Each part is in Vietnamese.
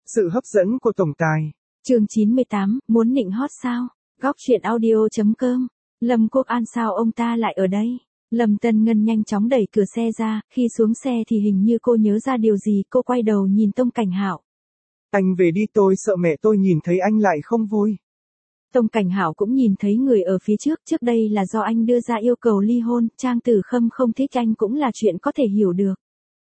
Sự hấp dẫn của tổng tài. Chương 98, muốn nịnh hót sao? Góc truyện audio.com. Lâm Quốc An sao ông ta lại ở đây? Lâm Tân Ngân nhanh chóng đẩy cửa xe ra, khi xuống xe thì hình như cô nhớ ra điều gì, cô quay đầu nhìn Tông Cảnh Hạo. Anh về đi, tôi sợ mẹ tôi nhìn thấy anh lại không vui. Tông Cảnh Hạo cũng nhìn thấy người ở phía trước đây là do anh đưa ra yêu cầu ly hôn, Trang Tử Khâm không thích anh cũng là chuyện có thể hiểu được.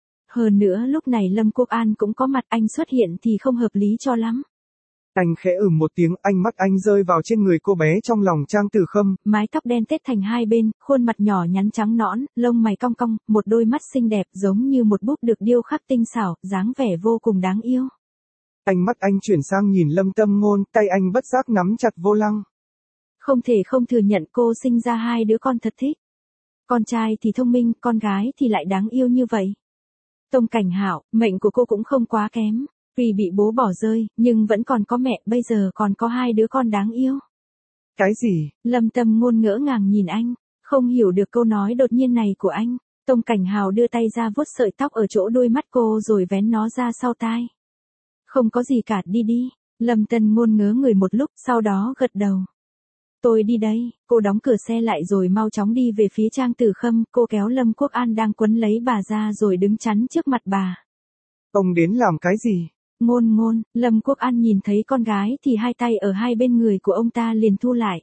Hơn nữa lúc này Lâm Quốc An cũng có mặt, anh xuất hiện thì không hợp lý cho lắm. Anh khẽ một tiếng, ánh mắt anh rơi vào trên người cô bé trong lòng Trang Tử Khâm. Mái tóc đen tết thành hai bên, khuôn mặt nhỏ nhắn trắng nõn, lông mày cong cong, một đôi mắt xinh đẹp giống như một búp được điêu khắc tinh xảo, dáng vẻ vô cùng đáng yêu. Ánh mắt anh chuyển sang nhìn Lâm Tâm Ngôn, tay anh bất giác nắm chặt vô lăng. Không thể không thừa nhận cô sinh ra hai đứa con thật thích. Con trai thì thông minh, con gái thì lại đáng yêu như vậy. Tông Cảnh Hạo, mệnh của cô cũng không quá kém. Vì bị bố bỏ rơi, nhưng vẫn còn có mẹ, bây giờ còn có hai đứa con đáng yêu. Cái gì? Lâm Tâm Ngôn ngỡ ngàng nhìn anh, không hiểu được câu nói đột nhiên này của anh. Tông Cảnh Hạo đưa tay ra vuốt sợi tóc ở chỗ đôi mắt cô rồi vén nó ra sau tai. Không có gì cả, đi đi. Lâm Tân Ngôn ngớ người một lúc, sau đó gật đầu. Tôi đi đây. Cô đóng cửa xe lại rồi mau chóng đi về phía Trang Tử Khâm, cô kéo Lâm Quốc An đang quấn lấy bà ra rồi đứng chắn trước mặt bà. Ông đến làm cái gì? Ngôn, Lâm Quốc An nhìn thấy con gái thì hai tay ở hai bên người của ông ta liền thu lại.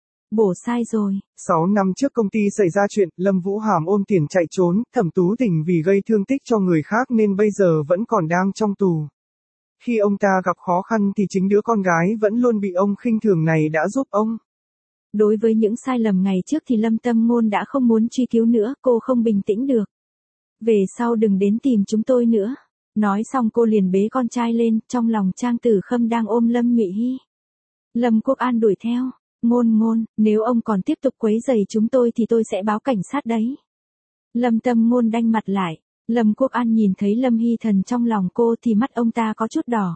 Bổ sai rồi. 6 năm trước công ty xảy ra chuyện, Lâm Vũ Hàm ôm tiền chạy trốn, Thẩm Tú Tình vì gây thương tích cho người khác nên bây giờ vẫn còn đang trong tù. Khi ông ta gặp khó khăn thì chính đứa con gái vẫn luôn bị ông khinh thường này đã giúp ông. Đối với những sai lầm ngày trước thì Lâm Tâm Ngôn đã không muốn truy cứu nữa, cô không bình tĩnh được. Về sau đừng đến tìm chúng tôi nữa. Nói xong cô liền bế con trai lên, trong lòng Trang Tử Khâm đang ôm Lâm Nhụy Hy. Lâm Quốc An đuổi theo. Ngôn, nếu ông còn tiếp tục quấy rầy chúng tôi thì tôi sẽ báo cảnh sát đấy. Lâm Tâm Ngôn đanh mặt lại. Lâm Quốc An nhìn thấy Lâm Hy Thần trong lòng cô thì mắt ông ta có chút đỏ.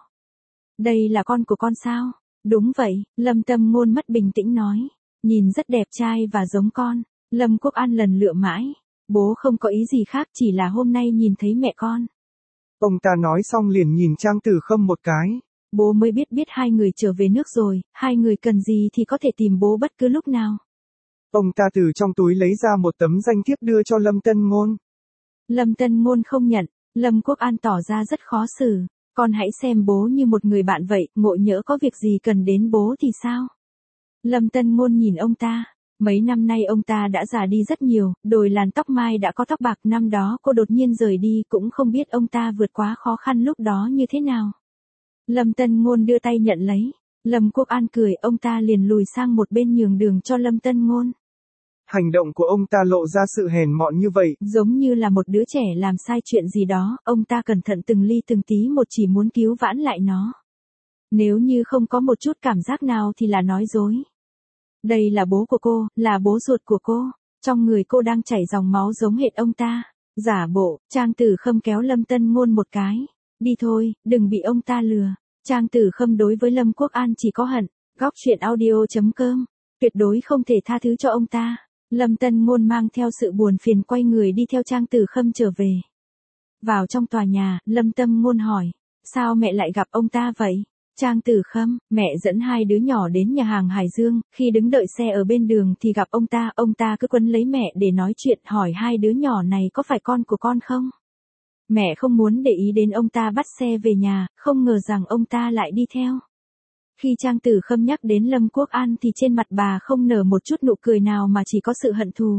Đây là con của con sao? Đúng vậy, Lâm Tâm Ngôn mất bình tĩnh nói. Nhìn rất đẹp trai và giống con. Lâm Quốc An lần lựa mãi. Bố không có ý gì khác, chỉ là hôm nay nhìn thấy mẹ con. Ông ta nói xong liền nhìn Trang Tử Khâm một cái. Bố mới biết hai người trở về nước rồi, hai người cần gì thì có thể tìm bố bất cứ lúc nào. Ông ta từ trong túi lấy ra một tấm danh thiếp đưa cho Lâm Tân Ngôn. Lâm Tân Ngôn không nhận, Lâm Quốc An tỏ ra rất khó xử. Con hãy xem bố như một người bạn vậy, ngộ nhỡ có việc gì cần đến bố thì sao? Lâm Tân Ngôn nhìn ông ta. Mấy năm nay ông ta đã già đi rất nhiều, đồi làn tóc mai đã có tóc bạc, năm đó cô đột nhiên rời đi cũng không biết ông ta vượt quá khó khăn lúc đó như thế nào. Lâm Tân Ngôn đưa tay nhận lấy, Lâm Quốc An cười, ông ta liền lùi sang một bên nhường đường cho Lâm Tân Ngôn. Hành động của ông ta lộ ra sự hèn mọn như vậy. Giống như là một đứa trẻ làm sai chuyện gì đó, ông ta cẩn thận từng ly từng tí một chỉ muốn cứu vãn lại nó. Nếu như không có một chút cảm giác nào thì là nói dối. Đây là bố của cô, là bố ruột của cô. Trong người cô đang chảy dòng máu giống hệt ông ta. Giả bộ, Trang Tử Khâm kéo Lâm Tân Ngôn một cái. Đi thôi, đừng bị ông ta lừa. Trang Tử Khâm đối với Lâm Quốc An chỉ có hận. Góc truyện audio.com. Tuyệt đối không thể tha thứ cho ông ta. Lâm Tân Ngôn mang theo sự buồn phiền quay người đi theo Trang Tử Khâm trở về. Vào trong tòa nhà, Lâm Tâm Ngôn hỏi. Sao mẹ lại gặp ông ta vậy? Trang Tử Khâm, mẹ dẫn hai đứa nhỏ đến nhà hàng Hải Dương, khi đứng đợi xe ở bên đường thì gặp ông ta cứ quấn lấy mẹ để nói chuyện, hỏi hai đứa nhỏ này có phải con của con không? Mẹ không muốn để ý đến ông ta bắt xe về nhà, không ngờ rằng ông ta lại đi theo. Khi Trang Tử Khâm nhắc đến Lâm Quốc An thì trên mặt bà không nở một chút nụ cười nào mà chỉ có sự hận thù.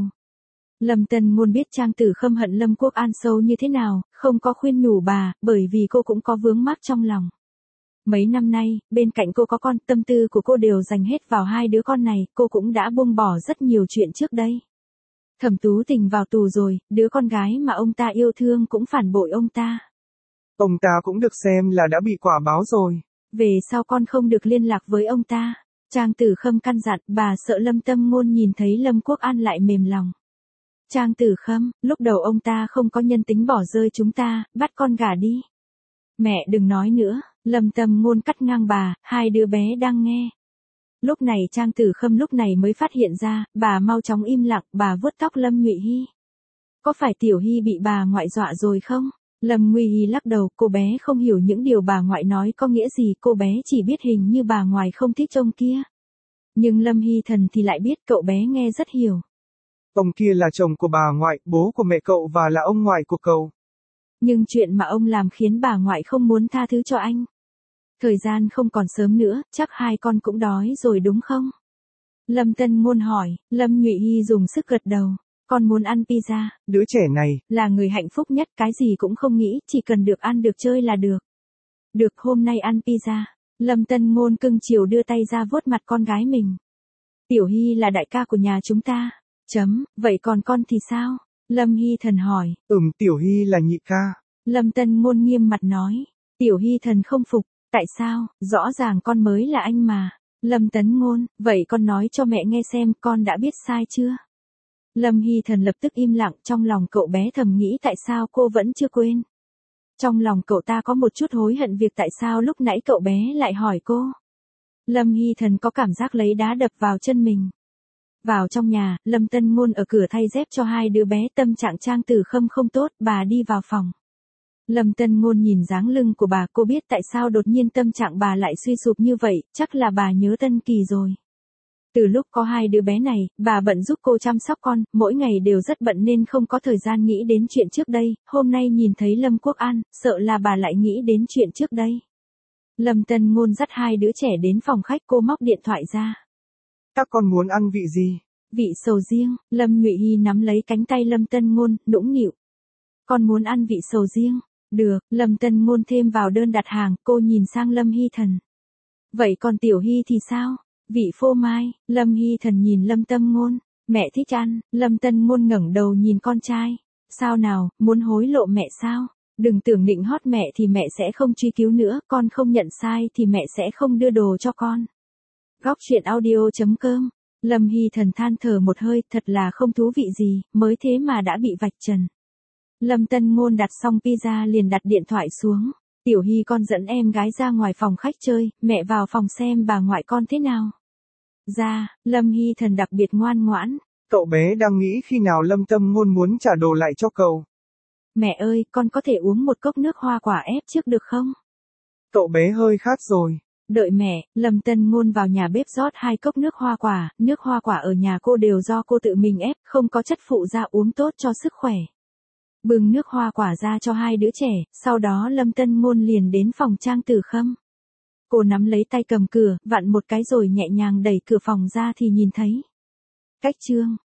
Lâm Tân Ngôn biết Trang Tử Khâm hận Lâm Quốc An sâu như thế nào, không có khuyên nhủ bà, bởi vì cô cũng có vướng mắc trong lòng. Mấy năm nay, bên cạnh cô có con, tâm tư của cô đều dành hết vào hai đứa con này, cô cũng đã buông bỏ rất nhiều chuyện trước đây. Thẩm Tú Tình vào tù rồi, đứa con gái mà ông ta yêu thương cũng phản bội ông ta. Ông ta cũng được xem là đã bị quả báo rồi. Về sau con không được liên lạc với ông ta. Trang Tử Khâm căn dặn, bà sợ Lâm Tâm Ngôn nhìn thấy Lâm Quốc An lại mềm lòng. Trang Tử Khâm, lúc đầu ông ta không có nhân tính bỏ rơi chúng ta, bắt con gả đi. Mẹ đừng nói nữa, Lâm Tâm Ngôn cắt ngang bà, hai đứa bé đang nghe. Lúc này Trang Tử Khâm lúc này mới phát hiện ra, bà mau chóng im lặng, bà vuốt tóc Lâm Nhụy Hy. Có phải Tiểu Hy bị bà ngoại dọa rồi không? Lâm Nguy Hi lắc đầu, cô bé không hiểu những điều bà ngoại nói có nghĩa gì, cô bé chỉ biết hình như bà ngoại không thích ông kia. Nhưng Lâm Hy Thần thì lại biết cậu bé nghe rất hiểu. Ông kia là chồng của bà ngoại, bố của mẹ cậu và là ông ngoại của cậu. Nhưng chuyện mà ông làm khiến bà ngoại không muốn tha thứ cho anh. Thời gian không còn sớm nữa, chắc hai con cũng đói rồi đúng không? Lâm Tân Ngôn hỏi, Lâm Nhụy Hy dùng sức gật đầu. Con muốn ăn pizza. Đứa trẻ này là người hạnh phúc nhất, cái gì cũng không nghĩ, chỉ cần được ăn được chơi là được. Được, hôm nay ăn pizza. Lâm Tân Ngôn cưng chiều đưa tay ra vuốt mặt con gái mình. Tiểu Hy là đại ca của nhà chúng ta. Vậy còn con thì sao? Lâm Hy Thần hỏi. Tiểu Hy là nhị ca. Lâm Tân Ngôn nghiêm mặt nói. Tiểu Hy Thần không phục. Tại sao? Rõ ràng con mới là anh mà. Lâm Tấn Ngôn, vậy con nói cho mẹ nghe xem con đã biết sai chưa? Lâm Hy Thần lập tức im lặng, trong lòng cậu bé thầm nghĩ tại sao cô vẫn chưa quên. Trong lòng cậu ta có một chút hối hận việc tại sao lúc nãy cậu bé lại hỏi cô. Lâm Hy Thần có cảm giác lấy đá đập vào chân mình. Vào trong nhà, Lâm Tân Ngôn ở cửa thay dép cho hai đứa bé, tâm trạng Trang Tử Khâm không tốt, bà đi vào phòng. Lâm Tân Ngôn nhìn dáng lưng của bà, cô biết tại sao đột nhiên tâm trạng bà lại suy sụp như vậy, chắc là bà nhớ Tân Kỳ rồi. Từ lúc có hai đứa bé này, bà bận giúp cô chăm sóc con, mỗi ngày đều rất bận nên không có thời gian nghĩ đến chuyện trước đây, hôm nay nhìn thấy Lâm Quốc An, sợ là bà lại nghĩ đến chuyện trước đây. Lâm Tân Ngôn dắt hai đứa trẻ đến phòng khách, cô móc điện thoại ra. Các con muốn ăn vị gì? Vị sầu riêng. Lâm Nhụy Hy nắm lấy cánh tay Lâm Tân Ngôn, nũng nịu. Con muốn ăn vị sầu riêng. Được, Lâm Tân Ngôn thêm vào đơn đặt hàng, cô nhìn sang Lâm Hy Thần. Vậy còn Tiểu Hy thì sao? Vị phô mai. Lâm Hy Thần nhìn Lâm Tân Ngôn. Mẹ thích ăn. Lâm Tân Ngôn ngẩng đầu nhìn con trai. Sao nào, muốn hối lộ mẹ sao? Đừng tưởng nịnh hót mẹ thì mẹ sẽ không truy cứu nữa, con không nhận sai thì mẹ sẽ không đưa đồ cho con. Góc truyện audio.com. Lâm Hy Thần than thở một hơi, thật là không thú vị gì, mới thế mà đã bị vạch trần. Lâm Tân Ngôn đặt xong pizza liền đặt điện thoại xuống. Tiểu Hy con dẫn em gái ra ngoài phòng khách chơi, mẹ vào phòng xem bà ngoại con thế nào. Ra, Lâm Hy Thần đặc biệt ngoan ngoãn. Cậu bé đang nghĩ khi nào Lâm Tâm Ngôn muốn trả đồ lại cho cậu. Mẹ ơi, con có thể uống một cốc nước hoa quả ép trước được không? Cậu bé hơi khát rồi. Đợi mẹ, Lâm Tân Ngôn vào nhà bếp rót 2 cốc nước hoa quả ở nhà cô đều do cô tự mình ép, không có chất phụ gia, uống tốt cho sức khỏe. Bưng nước hoa quả ra cho hai đứa trẻ, sau đó Lâm Tân Ngôn liền đến phòng Trang Tử Khâm. Cô nắm lấy tay cầm cửa, vặn một cái rồi nhẹ nhàng đẩy cửa phòng ra thì nhìn thấy. Cách chương